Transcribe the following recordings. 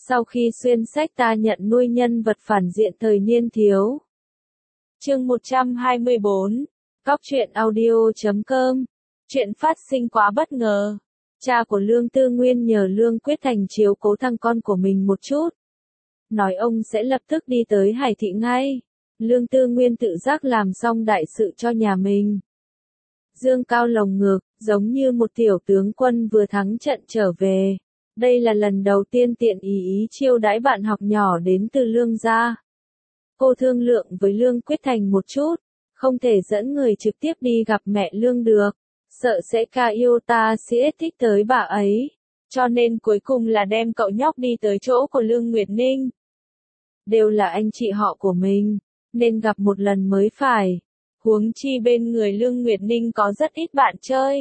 Sau khi xuyên sách ta nhận nuôi nhân vật phản diện thời niên thiếu. Chương 124, Cóc truyện audio.com. Chuyện phát sinh quá bất ngờ. Cha của Lương Tư Nguyên nhờ Lương Quyết Thành chiếu cố thằng con của mình một chút. Nói ông sẽ lập tức đi tới Hải Thị ngay. Lương Tư Nguyên tự giác làm xong đại sự cho nhà mình. Dương cao lồng ngực, giống như một tiểu tướng quân vừa thắng trận trở về. Đây là lần đầu tiên Tiện Ý chiêu đãi bạn học nhỏ đến từ Lương gia. Cô thương lượng với Lương Quyết Thành một chút, không thể dẫn người trực tiếp đi gặp mẹ Lương được, sợ sẽ ca yêu ta sẽ thích tới bà ấy, cho nên cuối cùng là đem cậu nhóc đi tới chỗ của Lương Nguyệt Ninh. Đều là anh chị họ của mình, nên gặp một lần mới phải, huống chi bên người Lương Nguyệt Ninh có rất ít bạn chơi.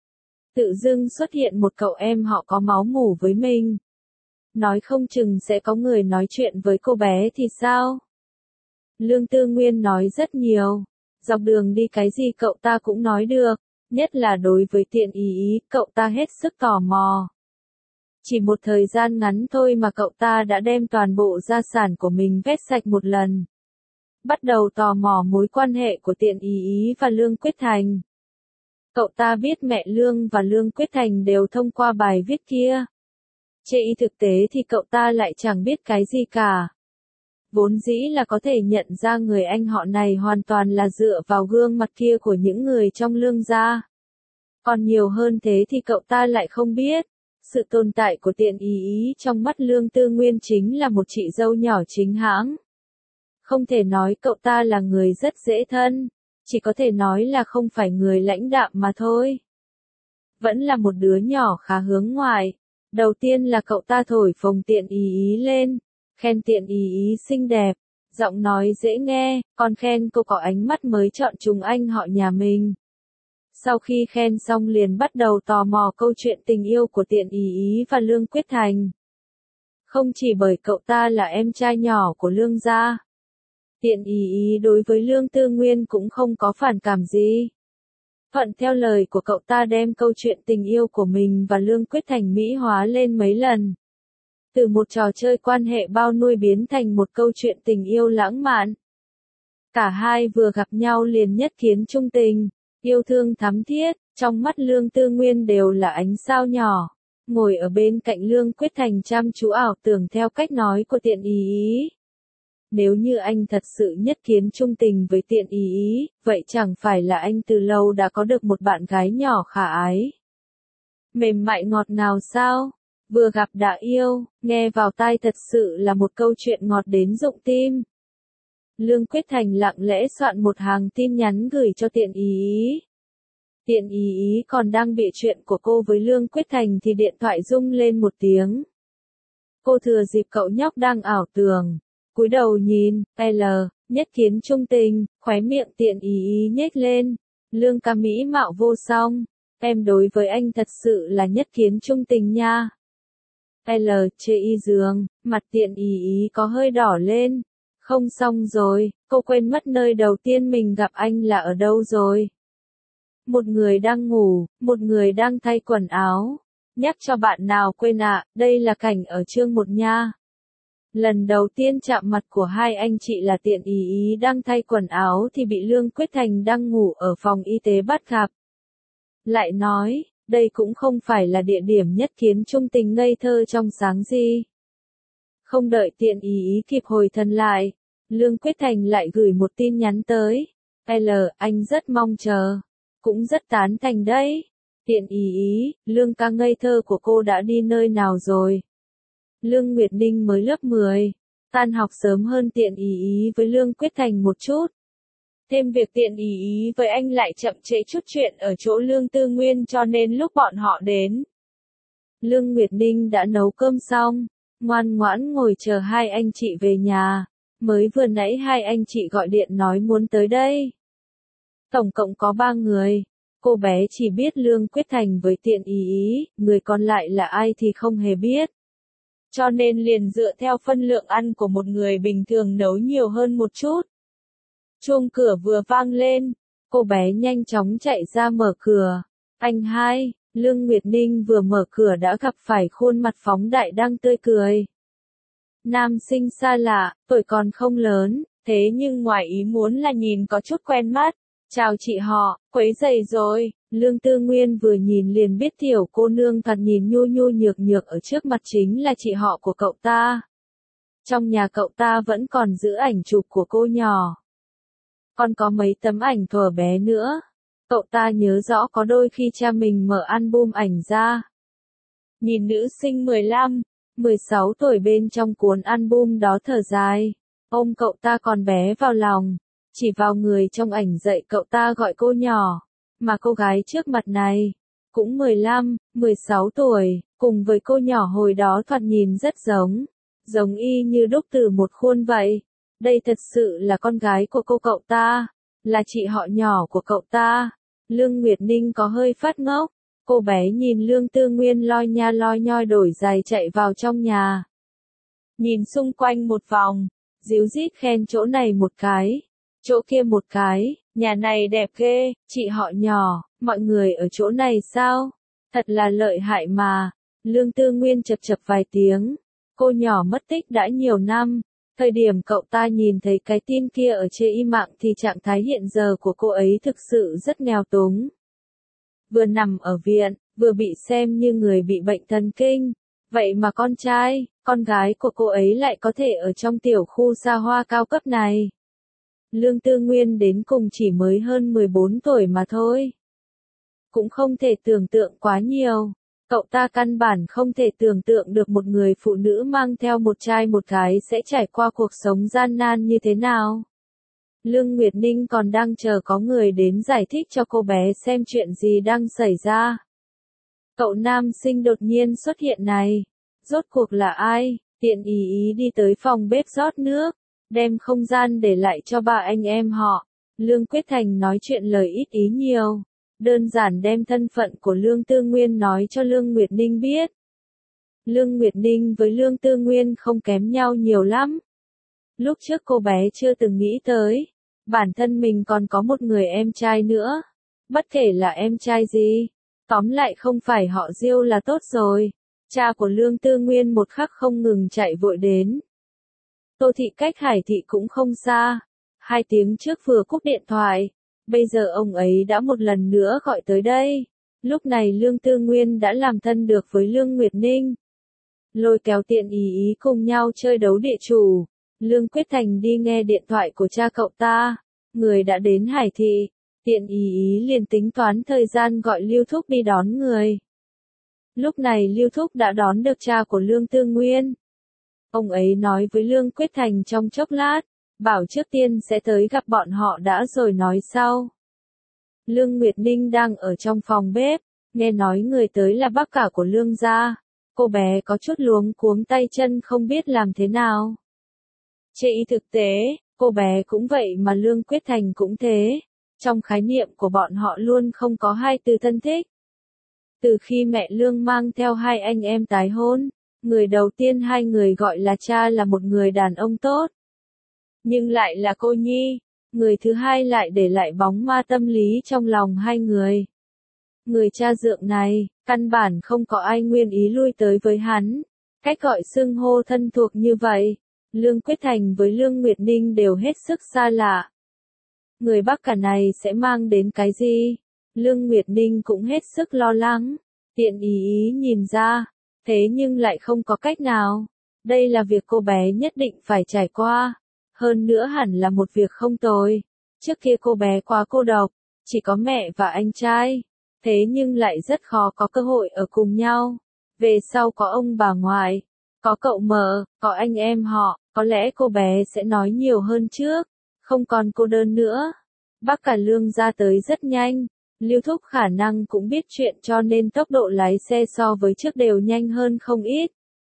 Tự dưng xuất hiện một cậu em họ có máu mủ với mình. Nói không chừng sẽ có người nói chuyện với cô bé thì sao? Lương Tư Nguyên nói rất nhiều. Dọc đường đi cái gì cậu ta cũng nói được. Nhất là đối với Tiện Ý, cậu ta hết sức tò mò. Chỉ một thời gian ngắn thôi mà cậu ta đã đem toàn bộ gia sản của mình vét sạch một lần. Bắt đầu tò mò mối quan hệ của Tiện Ý và Lương Quyết Thành. Cậu ta biết mẹ Lương và Lương Quyết Thành đều thông qua bài viết kia. Trên thực tế thì cậu ta lại chẳng biết cái gì cả. Vốn dĩ là có thể nhận ra người anh họ này hoàn toàn là dựa vào gương mặt kia của những người trong Lương gia. Còn nhiều hơn thế thì cậu ta lại không biết. Sự tồn tại của Tiện Ý trong mắt Lương Tư Nguyên chính là một chị dâu nhỏ chính hãng. Không thể nói cậu ta là người rất dễ thân. Chỉ có thể nói là không phải người lãnh đạm mà thôi. Vẫn là một đứa nhỏ khá hướng ngoại. Đầu tiên là cậu ta thổi phồng Tiện Ý lên, khen Tiện Ý xinh đẹp, giọng nói dễ nghe, còn khen cô có ánh mắt mới chọn chúng anh họ nhà mình. Sau khi khen xong liền bắt đầu tò mò câu chuyện tình yêu của Tiện Ý và Lương Quyết Thành. Không chỉ bởi cậu ta là em trai nhỏ của Lương gia. Tiện Ý đối với Lương Tư Nguyên cũng không có phản cảm gì. Thuận theo lời của cậu ta đem câu chuyện tình yêu của mình và Lương Quyết Thành mỹ hóa lên mấy lần. Từ một trò chơi quan hệ bao nuôi biến thành một câu chuyện tình yêu lãng mạn. Cả hai vừa gặp nhau liền nhất kiến trung tình, yêu thương thắm thiết, trong mắt Lương Tư Nguyên đều là ánh sao nhỏ. Ngồi ở bên cạnh Lương Quyết Thành chăm chú ảo tưởng theo cách nói của Tiện Ý. Nếu như anh thật sự nhất kiến trung tình với Tiện Ý, vậy chẳng phải là anh từ lâu đã có được một bạn gái nhỏ khả ái. Mềm mại ngọt ngào sao? Vừa gặp đã yêu, nghe vào tai thật sự là một câu chuyện ngọt đến rụng tim. Lương Quyết Thành lặng lẽ soạn một hàng tin nhắn gửi cho Tiện Ý. Tiện Ý còn đang bịa chuyện của cô với Lương Quyết Thành thì điện thoại rung lên một tiếng. Cô thừa dịp cậu nhóc đang ảo tưởng. Cúi đầu nhìn, nhất kiến trung tình, khóe miệng Tiện Ý nhếch lên. Lương ca mỹ mạo vô song, em đối với anh thật sự là nhất kiến trung tình nha. Chê y giường, mặt Tiện Ý có hơi đỏ lên. Không xong rồi, cô quên mất nơi đầu tiên mình gặp anh là ở đâu rồi. Một người đang ngủ, một người đang thay quần áo. Nhắc cho bạn nào quên ạ, đây là cảnh ở chương 1 nha. Lần đầu tiên chạm mặt của hai anh chị là Tiện Ý đang thay quần áo thì bị Lương Quyết Thành đang ngủ ở phòng y tế bắt gặp. Lại nói, đây cũng không phải là địa điểm nhất kiến trung tình ngây thơ trong sáng gì. Không đợi Tiện Ý kịp hồi thần lại, Lương Quyết Thành lại gửi một tin nhắn tới. Anh rất mong chờ, cũng rất tán thành đấy. Tiện Ý, Lương ca ngây thơ của cô đã đi nơi nào rồi? Lương Nguyệt Ninh mới lớp 10, tan học sớm hơn Tiện Ý với Lương Quyết Thành một chút. Thêm việc Tiện Ý với anh lại chậm trễ chút chuyện ở chỗ Lương Tư Nguyên cho nên lúc bọn họ đến. Lương Nguyệt Ninh đã nấu cơm xong, ngoan ngoãn ngồi chờ hai anh chị về nhà. Mới vừa nãy hai anh chị gọi điện nói muốn tới đây. Tổng cộng có 3 người. Cô bé chỉ biết Lương Quyết Thành với Tiện Ý, người còn lại là ai thì không hề biết. Cho nên liền dựa theo phân lượng ăn của một người bình thường nấu nhiều hơn một chút. Chuông cửa vừa vang lên, cô bé nhanh chóng chạy ra mở cửa. Anh hai, Lương Nguyệt Ninh vừa mở cửa đã gặp phải khuôn mặt phóng đại đang tươi cười. Nam sinh xa lạ, tuổi còn không lớn, thế nhưng ngoài ý muốn là nhìn có chút quen mắt. Chào chị họ, quấy rầy rồi. Lương Tư Nguyên vừa nhìn liền biết tiểu cô nương thoạt nhìn nhu nhu nhược nhược ở trước mặt chính là chị họ của cậu ta. Trong nhà cậu ta vẫn còn giữ ảnh chụp của cô nhỏ. Còn có mấy tấm ảnh thuở bé nữa. Cậu ta nhớ rõ có đôi khi cha mình mở album ảnh ra. Nhìn nữ sinh 15, 16 tuổi bên trong cuốn album đó thở dài. Ôm cậu ta còn bé vào lòng. Chỉ vào người trong ảnh dạy cậu ta gọi cô nhỏ. Mà cô gái trước mặt này, cũng 15, 16 tuổi, cùng với cô nhỏ hồi đó thoạt nhìn rất giống. Giống y như đúc từ một khuôn vậy. Đây thật sự là con gái của cậu ta, là chị họ nhỏ của cậu ta. Lương Nguyệt Ninh có hơi phát ngốc. Cô bé nhìn Lương Tư Nguyên loi nha loi nhoi đổi giày chạy vào trong nhà. Nhìn xung quanh một vòng, díu dít khen chỗ này một cái, chỗ kia một cái, nhà này đẹp ghê, chị họ nhỏ, mọi người ở chỗ này sao? Thật là lợi hại mà. Lương Tư Nguyên chập chập vài tiếng. Cô nhỏ mất tích đã nhiều năm. Thời điểm cậu ta nhìn thấy cái tin kia ở trên y mạng thì trạng thái hiện giờ của cô ấy thực sự rất nghèo túng. Vừa nằm ở viện, vừa bị xem như người bị bệnh thần kinh. Vậy mà con trai, con gái của cô ấy lại có thể ở trong tiểu khu xa hoa cao cấp này. Lương Tư Nguyên đến cùng chỉ mới hơn 14 tuổi mà thôi. Cũng không thể tưởng tượng quá nhiều. Cậu ta căn bản không thể tưởng tượng được một người phụ nữ mang theo một trai một gái sẽ trải qua cuộc sống gian nan như thế nào. Lương Nguyệt Ninh còn đang chờ có người đến giải thích cho cô bé xem chuyện gì đang xảy ra. Cậu nam sinh đột nhiên xuất hiện này. Rốt cuộc là ai? Tiện ý đi tới phòng bếp rót nước, đem không gian để lại cho ba anh em họ. Lương Quyết Thành nói chuyện lời ít ý nhiều. Đơn giản đem thân phận của Lương Tư Nguyên nói cho Lương Nguyệt Ninh biết. Lương Nguyệt Ninh với Lương Tư Nguyên không kém nhau nhiều lắm. Lúc trước cô bé chưa từng nghĩ tới, bản thân mình còn có một người em trai nữa. Bất kể là em trai gì, tóm lại không phải họ Diêu là tốt rồi. Cha của Lương Tư Nguyên một khắc không ngừng chạy vội đến. Tô Thị cách Hải Thị cũng không xa. 2 tiếng trước vừa cúp điện thoại. Bây giờ ông ấy đã một lần nữa gọi tới đây. Lúc này Lương Tư Nguyên đã làm thân được với Lương Nguyệt Ninh. Lôi kéo Tiện ý cùng nhau chơi đấu địa chủ. Lương Quyết Thành đi nghe điện thoại của cha cậu ta. Người đã đến Hải Thị. Tiện ý liền tính toán thời gian gọi Lưu Thúc đi đón người. Lúc này Lưu Thúc đã đón được cha của Lương Tư Nguyên. Ông ấy nói với Lương Quyết Thành trong chốc lát. Bảo trước tiên sẽ tới gặp bọn họ đã rồi nói sau. Lương Nguyệt Ninh đang ở trong phòng bếp, nghe nói người tới là bác cả của Lương gia. Cô bé có chút luống cuống tay chân không biết làm thế nào. Trên thực tế, cô bé cũng vậy mà Lương Quyết Thành cũng thế. Trong khái niệm của bọn họ luôn không có hai từ thân thích. Từ khi mẹ Lương mang theo 2 anh em tái hôn, người đầu tiên 2 người gọi là cha là một người đàn ông tốt. Nhưng lại là cô nhi, người thứ hai lại để lại bóng ma tâm lý trong lòng 2 người. Người cha dượng này, căn bản không có ai nguyên ý lui tới với hắn. Cách gọi xưng hô thân thuộc như vậy, Lương Quyết Thành với Lương Nguyệt Ninh đều hết sức xa lạ. Người bác cả này sẽ mang đến cái gì? Lương Nguyệt Ninh cũng hết sức lo lắng. Tiện ý nhìn ra, thế nhưng lại không có cách nào. Đây là việc cô bé nhất định phải trải qua. Hơn nữa hẳn là một việc không tồi. Trước kia cô bé quá cô độc, chỉ có mẹ và anh trai. Thế nhưng lại rất khó có cơ hội ở cùng nhau. Về sau có ông bà ngoại, có cậu mợ, có anh em họ, có lẽ cô bé sẽ nói nhiều hơn trước. Không còn cô đơn nữa. Bác cả Lương ra tới rất nhanh. Lưu Thúc khả năng cũng biết chuyện cho nên tốc độ lái xe so với trước đều nhanh hơn không ít.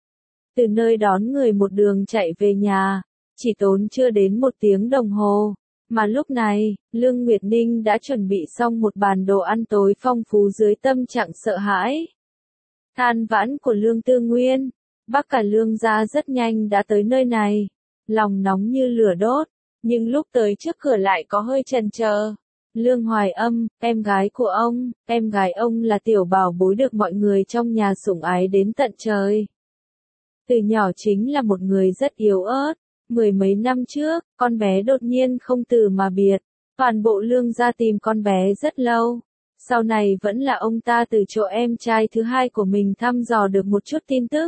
Từ nơi đón người một đường chạy về nhà. Chỉ tốn chưa đến 1 tiếng đồng hồ, mà lúc này, Lương Nguyệt Ninh đã chuẩn bị xong một bàn đồ ăn tối phong phú dưới tâm trạng sợ hãi. Than vãn của Lương Tư Nguyên, bác cả Lương gia rất nhanh đã tới nơi này, lòng nóng như lửa đốt, nhưng lúc tới trước cửa lại có hơi chần chờ. Lương Hoài Âm, em gái của ông, em gái ông là tiểu bảo bối được mọi người trong nhà sủng ái đến tận trời. Từ nhỏ chính là một người rất yếu ớt. Mười mấy năm trước, con bé đột nhiên không từ mà biệt. Toàn bộ Lương gia tìm con bé rất lâu. Sau này vẫn là ông ta từ chỗ em trai thứ hai của mình thăm dò được một chút tin tức.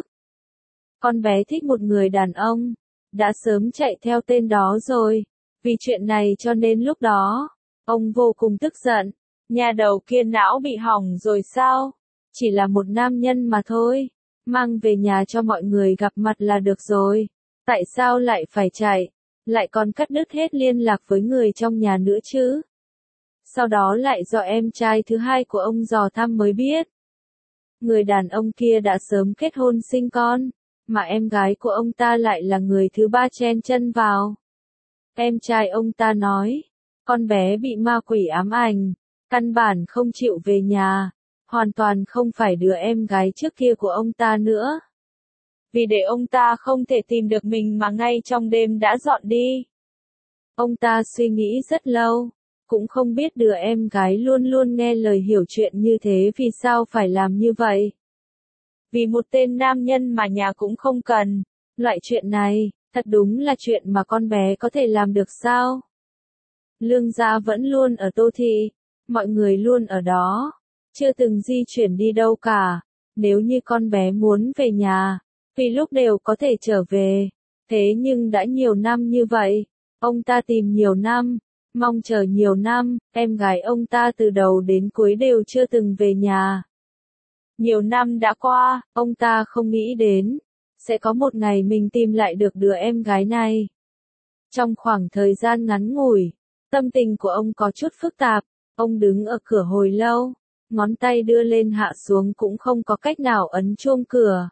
Con bé thích một người đàn ông. Đã sớm chạy theo tên đó rồi. Vì chuyện này cho nên lúc đó, ông vô cùng tức giận. Nhà đầu kia não bị hỏng rồi sao? Chỉ là một nam nhân mà thôi. Mang về nhà cho mọi người gặp mặt là được rồi. Tại sao lại phải chạy? Lại còn cắt đứt hết liên lạc với người trong nhà nữa chứ? Sau đó lại do em trai thứ hai của ông dò thăm mới biết. Người đàn ông kia đã sớm kết hôn sinh con, mà em gái của ông ta lại là người thứ ba chen chân vào. Em trai ông ta nói, con bé bị ma quỷ ám ảnh, căn bản không chịu về nhà, hoàn toàn không phải đứa em gái trước kia của ông ta nữa. Vì để ông ta không thể tìm được mình mà ngay trong đêm đã dọn đi. Ông ta suy nghĩ rất lâu, cũng không biết đứa em gái luôn luôn nghe lời hiểu chuyện như thế vì sao phải làm như vậy. Vì một tên nam nhân mà nhà cũng không cần, loại chuyện này, thật đúng là chuyện mà con bé có thể làm được sao? Lương gia vẫn luôn ở Tô Thị, mọi người luôn ở đó, chưa từng di chuyển đi đâu cả. Nếu như con bé muốn về nhà, vì lúc đều có thể trở về. Thế nhưng đã nhiều năm như vậy, ông ta tìm nhiều năm, mong chờ nhiều năm, em gái ông ta từ đầu đến cuối đều chưa từng về nhà. Nhiều năm đã qua, ông ta không nghĩ đến, sẽ có một ngày mình tìm lại được đứa em gái này. Trong khoảng thời gian ngắn ngủi, tâm tình của ông có chút phức tạp, ông đứng ở cửa hồi lâu, ngón tay đưa lên hạ xuống cũng không có cách nào ấn chuông cửa.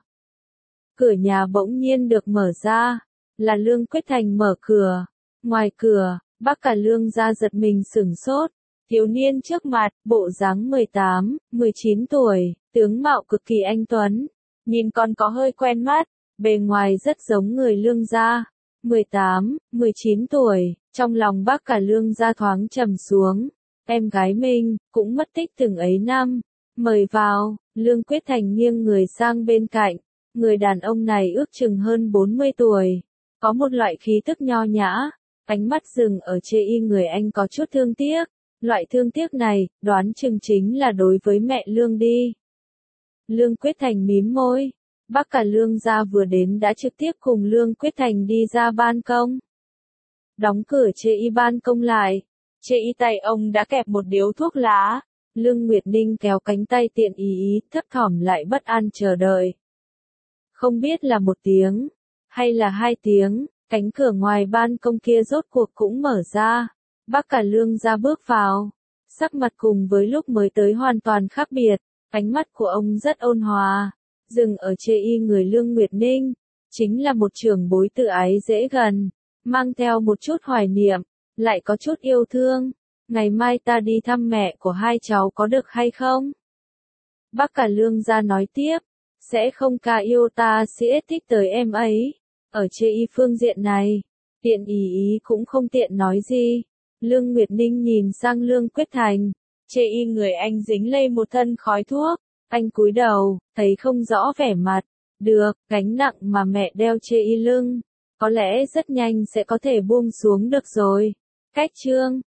Cửa nhà bỗng nhiên được mở ra, là Lương Quyết Thành mở cửa. Ngoài cửa, bác cả Lương gia giật mình sửng sốt. Thiếu niên trước mặt, bộ dáng 18, 19 tuổi, tướng mạo cực kỳ anh tuấn. Nhìn còn có hơi quen mắt, bề ngoài rất giống người Lương gia. 18, 19 tuổi, trong lòng bác cả Lương gia thoáng trầm xuống. Em gái mình, cũng mất tích từng ấy năm. Mời vào, Lương Quyết Thành nghiêng người sang bên cạnh. Người đàn ông này ước chừng hơn 40 tuổi. Có một loại khí tức nho nhã. Ánh mắt dừng ở chê y người anh có chút thương tiếc. Loại thương tiếc này, đoán chừng chính là đối với mẹ Lương đi. Lương Quyết Thành mím môi. Bác cả Lương gia vừa đến đã trực tiếp cùng Lương Quyết Thành đi ra ban công. Đóng cửa chê y ban công lại. Chê y tay ông đã kẹp một điếu thuốc lá. Lương Nguyệt Ninh kéo cánh tay tiện ý thấp thỏm lại bất an chờ đợi. Không biết là một tiếng, hay là 2 tiếng, cánh cửa ngoài ban công kia rốt cuộc cũng mở ra. Bác cả Lương gia bước vào. Sắc mặt cùng với lúc mới tới hoàn toàn khác biệt. Ánh mắt của ông rất ôn hòa. Dừng ở chê y người Lương Nguyệt Ninh. Chính là một trưởng bối tự ái dễ gần. Mang theo một chút hoài niệm. Lại có chút yêu thương. Ngày mai ta đi thăm mẹ của hai cháu có được hay không? Bác cả Lương gia nói tiếp. Sẽ không ca yêu ta sẽ thích tới em ấy. Ở chê y phương diện này, tiện ý cũng không tiện nói gì. Lương Nguyệt Ninh nhìn sang Lương Quyết Thành. Chê y người anh dính lây một thân khói thuốc. Anh cúi đầu, thấy không rõ vẻ mặt. Được, gánh nặng mà mẹ đeo chê y lưng. Có lẽ rất nhanh sẽ có thể buông xuống được rồi. Cách chương